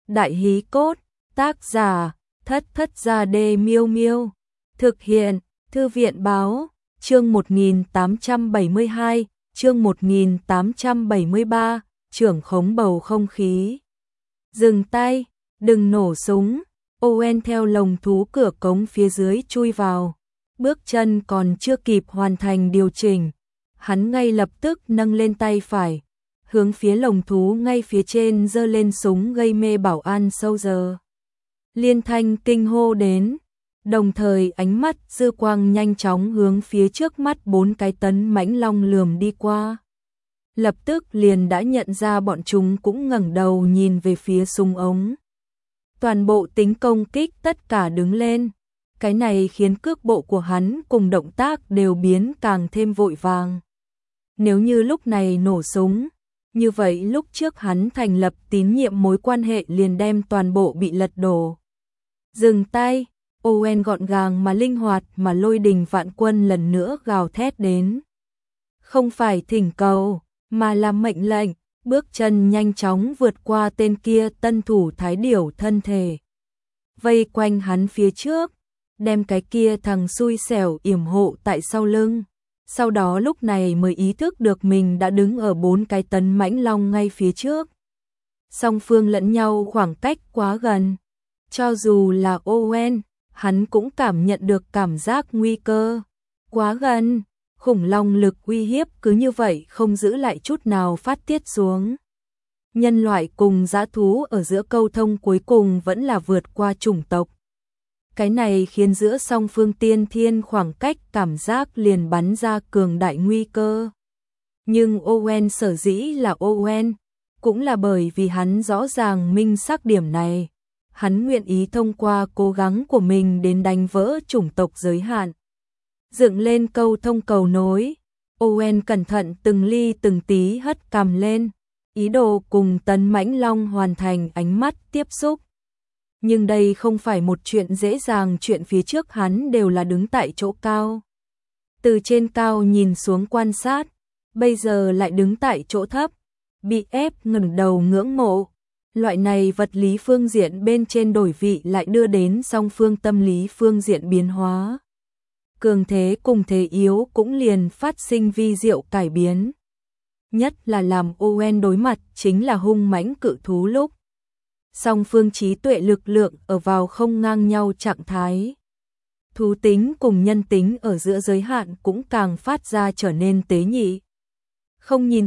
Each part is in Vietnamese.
Đại hí cốt, tác giả, Thất Thất Gia Đê Miêu Miêu. Thực hiện, Thư viện báo, chương 1872, chương 1873, trưởng khống bầu không khí. Dừng tay, đừng nổ súng. Owen theo lồng thú cửa cống phía dưới chui vào. Bước chân còn chưa kịp hoàn thành điều chỉnh. Hắn ngay lập tức nâng lên tay phải, hướng phía lồng thú ngay phía trên giơ lên súng gây mê bảo an Soldier. Liên thanh kinh hô đến, đồng thời ánh mắt dư quang nhanh chóng hướng phía trước mắt 4 cái tấn mãnh long lườm đi qua. Lập tức liền đã nhận ra bọn chúng cũng ngẩng đầu nhìn về phía súng ống. Toàn bộ tính công kích tất cả đứng lên. Cái này khiến cước bộ của hắn cùng động tác đều biến càng thêm vội vàng. Nếu như lúc này nổ súng, như vậy lúc trước hắn thành lập tín nhiệm mối quan hệ liền đem toàn bộ bị lật đổ. Dừng tay, Owen gọn gàng mà linh hoạt mà lôi đình vạn quân lần nữa gào thét đến. Không phải thỉnh cầu, mà là mệnh lệnh, bước chân nhanh chóng vượt qua tên kia tân thủ thái điểu thân thể. Vây quanh hắn phía trước, đem cái kia thằng xui xẻo yểm hộ tại sau lưng. Sau đó lúc này mới ý thức được mình đã đứng ở 4 cái tấn mãnh long ngay phía trước. Song phương lẫn nhau khoảng cách quá gần. Cho dù là Owen, hắn cũng cảm nhận được cảm giác nguy cơ. Quá gần, khủng long lực uy hiếp cứ như vậy không giữ lại chút nào phát tiết xuống. Nhân loại cùng dã thú ở giữa câu thông cuối cùng vẫn là vượt qua chủng tộc. Cái này khiến giữa song phương tiên thiên khoảng cách cảm giác liền bắn ra cường đại nguy cơ. Nhưng Owen sở dĩ là Owen, cũng là bởi vì hắn rõ ràng minh xác điểm này. Hắn nguyện ý thông qua cố gắng của mình đến đánh vỡ chủng tộc giới hạn. Dựng lên câu thông cầu nối, Owen cẩn thận từng ly từng tí hất cằm lên, ý đồ cùng tấn mãnh long hoàn thành ánh mắt tiếp xúc. Nhưng đây không phải một chuyện dễ dàng, chuyện phía trước hắn đều là đứng tại chỗ cao. Từ trên cao nhìn xuống quan sát, bây giờ lại đứng tại chỗ thấp, bị ép ngẩng đầu ngưỡng mộ. Loại này vật lý phương diện bên trên đổi vị lại đưa đến song phương tâm lý phương diện biến hóa. Cường thế cùng thế yếu cũng liền phát sinh vi diệu cải biến. Nhất là làm Owen đối mặt chính là hung mãnh cự thú lúc. Song phương trí tuệ lực lượng ở vào không ngang nhau trạng thái. Thú tính cùng nhân tính ở giữa giới hạn cũng càng phát ra trở nên tế nhị. Không nhìn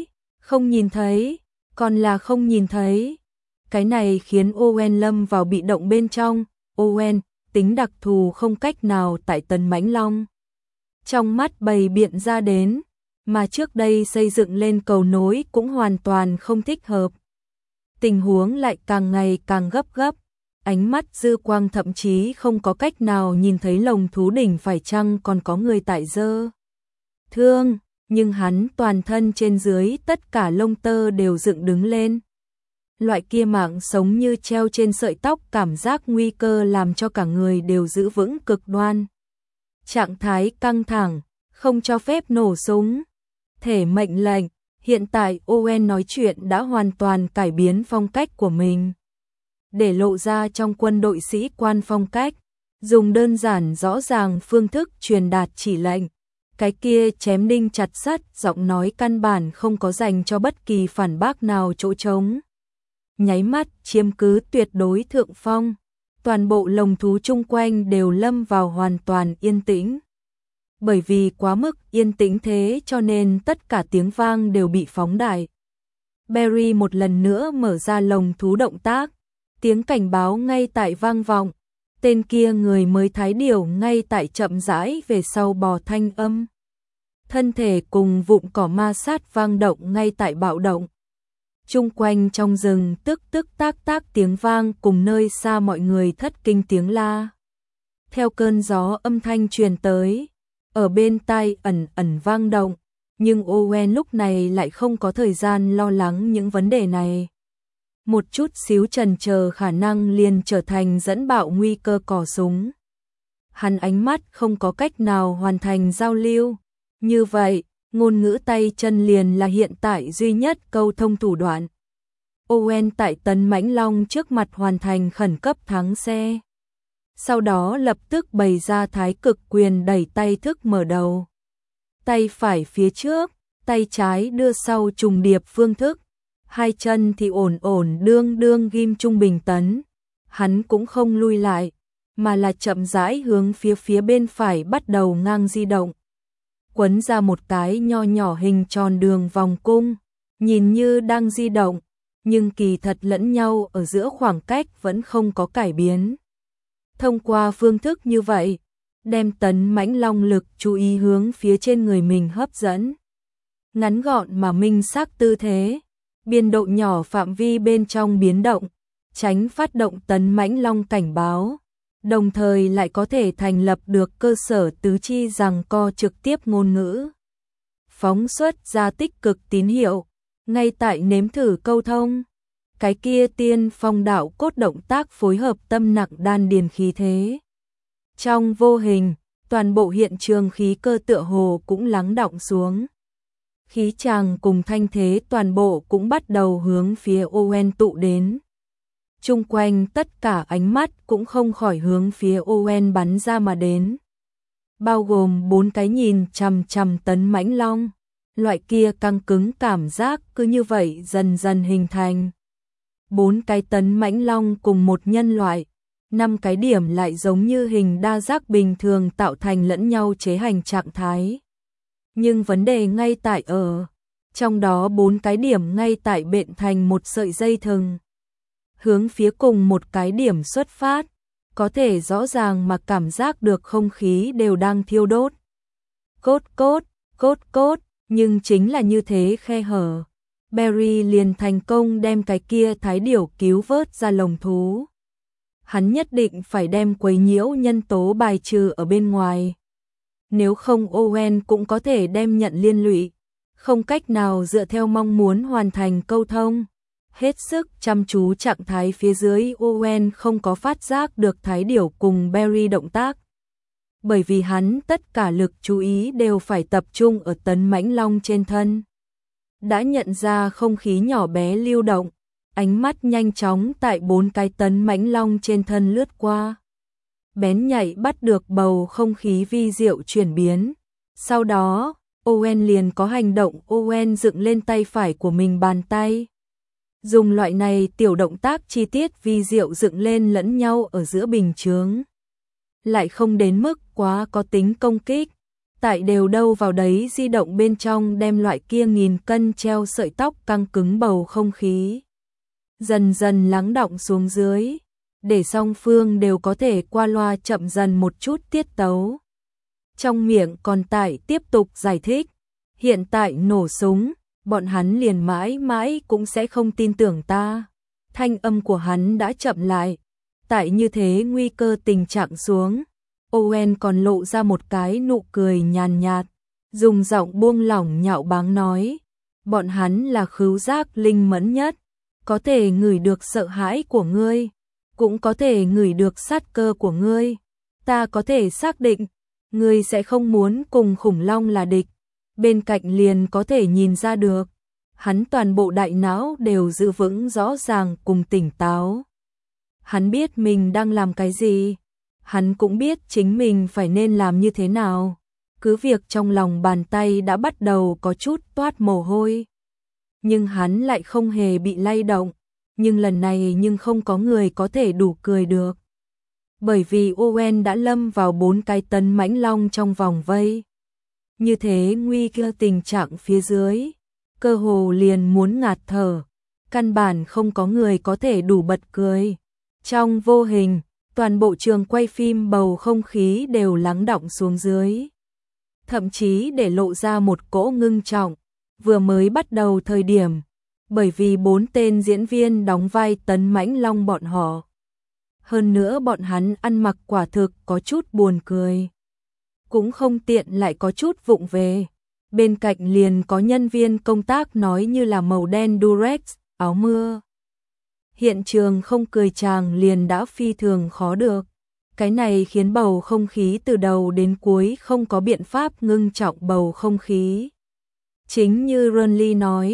thấy, còn là không nhìn thấy. Cái này khiến Owen lâm vào bị động bên trong. Owen, tính đặc thù không cách nào tại tấn mãnh long. Trong mắt bày biện ra đến, mà trước đây xây dựng lên cầu nối cũng hoàn toàn không thích hợp. Tình huống lại càng ngày càng gấp gấp, ánh mắt dư quang thậm chí không có cách nào nhìn thấy lồng thú đỉnh phải chăng còn có người tại dơ. Thương, nhưng hắn toàn thân trên dưới tất cả lông tơ đều dựng đứng lên. Loại kia mạng sống như treo trên sợi tóc, cảm giác nguy cơ làm cho cả người đều giữ vững cực đoan. Trạng thái căng thẳng, không cho phép nổ súng. Thể mệnh lệnh. Hiện tại Owen nói chuyện đã hoàn toàn cải biến phong cách của mình. Để lộ ra trong quân đội sĩ quan phong cách, dùng đơn giản rõ ràng phương thức truyền đạt chỉ lệnh. Cái kia chém đinh chặt sắt, giọng nói căn bản không có dành cho bất kỳ phản bác nào chỗ trống. Nháy mắt chiếm cứ tuyệt đối thượng phong, toàn bộ lồng thú chung quanh đều lâm vào hoàn toàn yên tĩnh. Bởi vì quá mức yên tĩnh thế cho nên tất cả tiếng vang đều bị phóng đại. Barry một lần nữa mở ra lồng thú động tác, tiếng cảnh báo ngay tại vang vọng. Tên kia người mới thái điểu ngay tại chậm rãi về sau bò thanh âm. Thân thể cùng vụn cỏ ma sát vang động ngay tại bạo động. Chung quanh trong rừng tức tức tác tác tiếng vang cùng nơi xa mọi người thất kinh tiếng la. Theo cơn gió âm thanh truyền tới, ở bên tai ẩn ẩn vang động, nhưng Owen lúc này lại không có thời gian lo lắng những vấn đề này. Một chút xíu chần chờ khả năng liền trở thành dẫn bạo nguy cơ cò súng. Hắn ánh mắt không có cách nào hoàn thành giao lưu. Như vậy, ngôn ngữ tay chân liền là hiện tại duy nhất câu thông thủ đoạn. Owen tại Tấn Mãnh Long trước mặt hoàn thành khẩn cấp thắng xe. Sau đó lập tức bày ra thái cực quyền đẩy tay thức mở đầu. Tay phải phía trước, tay trái đưa sau trùng điệp phương thức. Hai chân thì ổn ổn đương đương ghim trung bình tấn. Hắn cũng không lui lại, mà là chậm rãi hướng phía bên phải bắt đầu ngang di động. Quấn ra một cái nho nhỏ hình tròn đường vòng cung, nhìn như đang di động, nhưng kỳ thật lẫn nhau ở giữa khoảng cách vẫn không có cải biến. Thông qua phương thức như vậy, đem Tấn Mãnh Long lực chú ý hướng phía trên người mình hấp dẫn. Ngắn gọn mà minh xác tư thế, biên độ nhỏ phạm vi bên trong biến động, tránh phát động Tấn Mãnh Long cảnh báo, đồng thời lại có thể thành lập được cơ sở tứ chi giằng co trực tiếp ngôn ngữ. Phóng xuất ra tích cực tín hiệu, ngay tại nếm thử câu thông. Cái kia tiên phong đạo cốt động tác phối hợp tâm nặng đan điền khí thế. Trong vô hình, toàn bộ hiện trường khí cơ tựa hồ cũng lắng đọng xuống. Khí tràng cùng thanh thế toàn bộ cũng bắt đầu hướng phía Owen tụ đến. Chung quanh tất cả ánh mắt cũng không khỏi hướng phía Owen bắn ra mà đến. Bao gồm 4 cái nhìn chằm chằm Tấn Mãnh Long. Loại kia căng cứng cảm giác cứ như vậy dần dần hình thành. 4 cái Tấn Mãnh Long cùng một nhân loại, 5 cái điểm lại giống như hình đa giác bình thường tạo thành lẫn nhau chế hành trạng thái. Nhưng vấn đề ngay tại ở, trong đó 4 cái điểm ngay tại bện thành một sợi dây thừng. Hướng phía cùng một cái điểm xuất phát, có thể rõ ràng mà cảm giác được không khí đều đang thiêu đốt. Cốt cốt, cốt cốt, nhưng chính là như thế khe hở. Barry liền thành công đem cái kia thái điểu cứu vớt ra lồng thú. Hắn nhất định phải đem quấy nhiễu nhân tố bài trừ ở bên ngoài. Nếu không Owen cũng có thể đem nhận liên lụy, không cách nào dựa theo mong muốn hoàn thành câu thông. Hết sức chăm chú trạng thái phía dưới Owen không có phát giác được thái điểu cùng Barry động tác. Bởi vì hắn tất cả lực chú ý đều phải tập trung ở Tấn Mãnh Long trên thân. Đã nhận ra không khí nhỏ bé lưu động, ánh mắt nhanh chóng tại 4 cái Tấn Mãnh Long trên thân lướt qua. Bén nhạy bắt được bầu không khí vi diệu chuyển biến. Sau đó, Owen liền có hành động. Owen dựng lên tay phải của mình bàn tay. Dùng loại này tiểu động tác chi tiết vi diệu dựng lên lẫn nhau ở giữa bình chướng. Lại không đến mức quá có tính công kích. Tại đều đâu vào đấy di động bên trong đem loại kia 1000 cân treo sợi tóc căng cứng bầu không khí. Dần dần lắng đọng xuống dưới, để song phương đều có thể qua loa chậm dần một chút tiết tấu. Trong miệng còn tại tiếp tục giải thích, hiện tại nổ súng, bọn hắn liền mãi mãi cũng sẽ không tin tưởng ta. Thanh âm của hắn đã chậm lại, tại như thế nguy cơ tình trạng xuống. Owen còn lộ ra một cái nụ cười nhàn nhạt, dùng giọng buông lỏng nhạo báng nói, bọn hắn là khứu giác linh mẫn nhất, có thể ngửi được sợ hãi của ngươi, cũng có thể ngửi được sát cơ của ngươi. Ta có thể xác định, ngươi sẽ không muốn cùng khủng long là địch, bên cạnh liền có thể nhìn ra được. Hắn toàn bộ đại não đều giữ vững rõ ràng cùng tỉnh táo. Hắn biết mình đang làm cái gì. Hắn cũng biết chính mình phải nên làm như thế nào. Cứ việc trong lòng bàn tay đã bắt đầu có chút toát mồ hôi. Nhưng hắn lại không hề bị lay động. Nhưng lần này không có người có thể đủ cười được. Bởi vì Owen đã lâm vào 4 cái Tấn Mãnh Long trong vòng vây. Như thế nguy cơ tình trạng phía dưới, cơ hồ liền muốn ngạt thở. Căn bản không có người có thể đủ bật cười. Trong vô hình, toàn bộ trường quay phim bầu không khí đều lắng đọng xuống dưới. Thậm chí để lộ ra một cỗ ngưng trọng. Vừa mới bắt đầu thời điểm, bởi vì 4 tên diễn viên đóng vai Tấn Mãnh Long bọn họ. Hơn nữa bọn hắn ăn mặc quả thực có chút buồn cười. Cũng không tiện lại có chút vụng về. Bên cạnh liền có nhân viên công tác nói như là màu đen Durex, áo mưa. Hiện trường không cười chàng liền đã phi thường khó được. Cái này khiến bầu không khí từ đầu đến cuối không có biện pháp ngưng trọng bầu không khí. Chính như Ronly nói,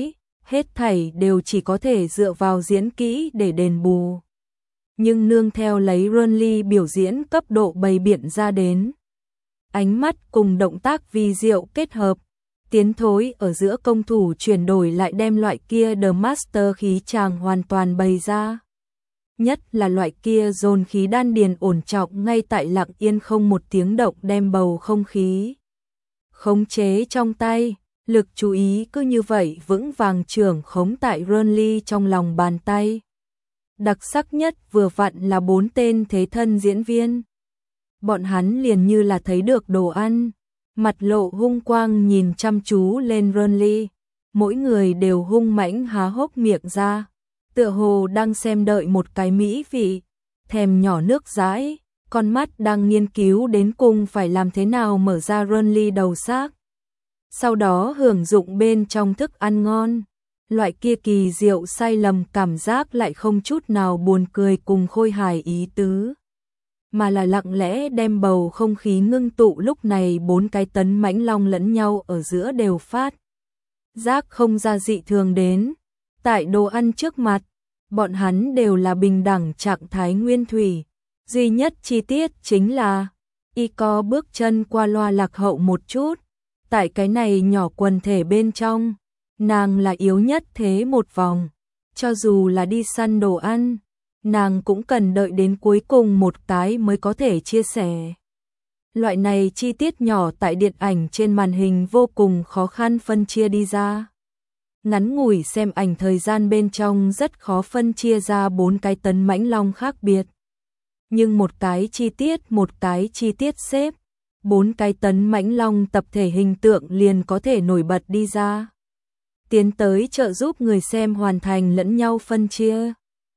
hết thảy đều chỉ có thể dựa vào diễn kỹ để đền bù. Nhưng nương theo lấy Renly biểu diễn cấp độ bày biện ra đến. Ánh mắt cùng động tác vi diệu kết hợp, tiến thối ở giữa công thủ chuyển đổi lại đem loại kia The Master khí tràng hoàn toàn bày ra. Nhất là loại kia dồn khí đan điền ổn trọng ngay tại lặng yên không một tiếng động đem bầu không khí khống chế trong tay, lực chú ý cứ như vậy vững vàng trưởng khống tại Renly trong lòng bàn tay. Đặc sắc nhất vừa vặn là 4 tên thế thân diễn viên. Bọn hắn liền như là thấy được đồ ăn, mặt lộ hung quang nhìn chăm chú lên Renly, mỗi người đều hung mãnh há hốc miệng ra, tựa hồ đang xem đợi một cái mỹ vị, thèm nhỏ nước dãi, con mắt đang nghiên cứu đến cùng phải làm thế nào mở ra Renly đầu xác. Sau đó hưởng dụng bên trong thức ăn ngon, loại kia kỳ diệu sai lầm cảm giác lại không chút nào buồn cười cùng khôi hài ý tứ, mà là lặng lẽ đem bầu không khí ngưng tụ. Lúc này 4 cái tấn mãnh long lẫn nhau ở giữa đều phát giác không ra dị thường đến. Tại đồ ăn trước mặt, bọn hắn đều là bình đẳng trạng thái nguyên thủy, duy nhất chi tiết chính là y có bước chân qua loa lạc hậu một chút. Tại cái này nhỏ quần thể bên trong, nàng là yếu nhất thế một vòng, cho dù là đi săn đồ ăn, nàng cũng cần đợi đến cuối cùng một cái mới có thể chia sẻ. Loại này chi tiết nhỏ tại điện ảnh trên màn hình vô cùng khó khăn phân chia đi ra. Ngắn ngủi xem ảnh thời gian bên trong rất khó phân chia ra 4 cái tấn mãnh long khác biệt. Nhưng một cái chi tiết xếp, 4 cái tấn mãnh long tập thể hình tượng liền có thể nổi bật đi ra. Tiến tới trợ giúp người xem hoàn thành lẫn nhau phân chia.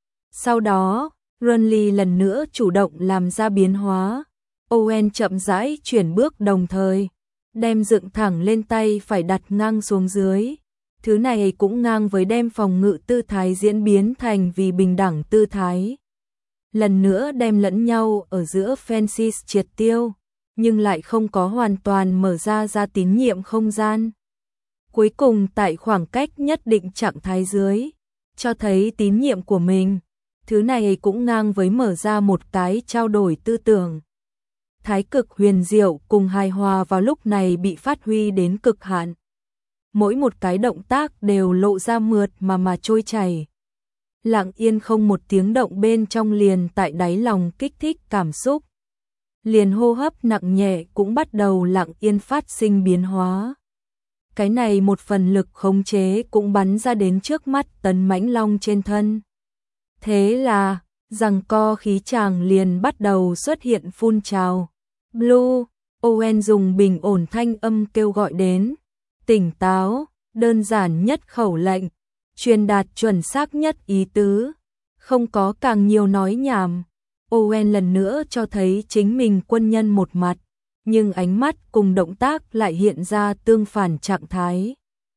Sau đó, Renly lần nữa chủ động làm ra biến hóa. Owen chậm rãi chuyển bước đồng thời, đem dựng thẳng lên tay phải đặt ngang xuống dưới. Thứ này cũng ngang với đem phòng ngự tư thái diễn biến thành vì bình đẳng tư thái. Lần nữa đem lẫn nhau ở giữa Fences triệt tiêu, nhưng lại không có hoàn toàn mở ra tín nhiệm không gian. Cuối cùng tại khoảng cách nhất định trạng thái dưới, cho thấy tín nhiệm của mình. Thứ này cũng ngang với mở ra một cái trao đổi tư tưởng. Thái cực huyền diệu cùng hài hòa vào lúc này bị phát huy đến cực hạn. Mỗi một cái động tác đều lộ ra mượt mà trôi chảy. Lặng yên không một tiếng động bên trong liền tại đáy lòng kích thích cảm xúc. Liền hô hấp nặng nhẹ cũng bắt đầu lặng yên phát sinh biến hóa. Cái này một phần lực khống chế cũng bắn ra đến trước mắt tấn mãnh long trên thân. Thế là, giằng co khí tràng liền bắt đầu xuất hiện phun trào. Blue, Owen dùng bình ổn thanh âm kêu gọi đến. Tỉnh táo, đơn giản nhất khẩu lệnh, truyền đạt chuẩn xác nhất ý tứ, không có càng nhiều nói nhảm. Owen lần nữa cho thấy chính mình quân nhân một mặt, nhưng ánh mắt cùng động tác lại hiện ra tương phản trạng thái.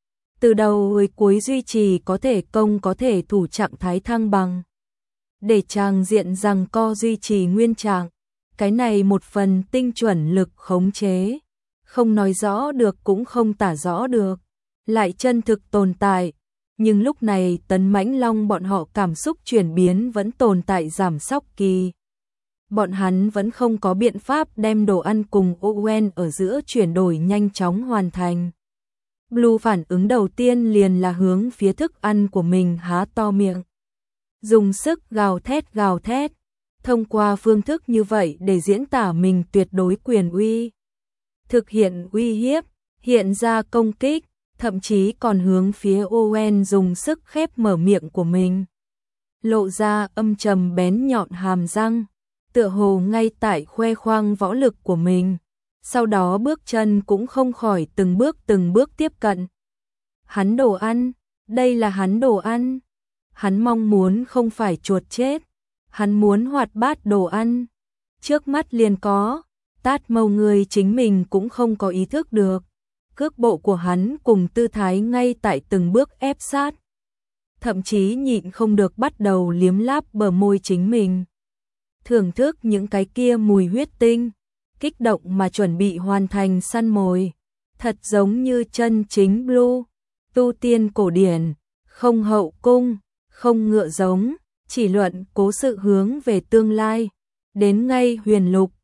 Từ đầu tới cuối duy trì có thể công có thể thủ trạng thái thăng bằng. Để tràng diện giằng co duy trì nguyên trạng, cái này một phần tinh chuẩn lực khống chế. Không nói rõ được cũng không tả rõ được, lại chân thực tồn tại. Nhưng lúc này tấn mãnh long bọn họ cảm xúc chuyển biến vẫn tồn tại giảm sóc kỳ. Bọn hắn vẫn không có biện pháp đem đồ ăn cùng Owen ở giữa chuyển đổi nhanh chóng hoàn thành. Blue phản ứng đầu tiên liền là hướng phía thức ăn của mình há to miệng. Dùng sức gào thét, thông qua phương thức như vậy để diễn tả mình tuyệt đối quyền uy. Thực hiện uy hiếp, hiện ra công kích, thậm chí còn hướng phía Owen dùng sức khép mở miệng của mình. Lộ ra âm trầm bén nhọn hàm răng, tựa hồ ngay tại khoe khoang võ lực của mình. Sau đó bước chân cũng không khỏi từng bước tiếp cận. Hắn đồ ăn, đây là hắn đồ ăn. Hắn mong muốn không phải chuột chết, hắn muốn hoạt bát đồ ăn. Trước mắt liền có, tát mâu người chính mình cũng không có ý thức được. Cước bộ của hắn cùng tư thái ngay tại từng bước ép sát. Thậm chí nhịn không được bắt đầu liếm láp bờ môi chính mình. Thưởng thức những cái kia mùi huyết tinh, kích động mà chuẩn bị hoàn thành săn mồi. Thật giống như chân chính Blue, tu tiên cổ điển, không hậu cung, không ngựa giống, chỉ luận cố sự hướng về tương lai. Đến ngay Huyền Lục,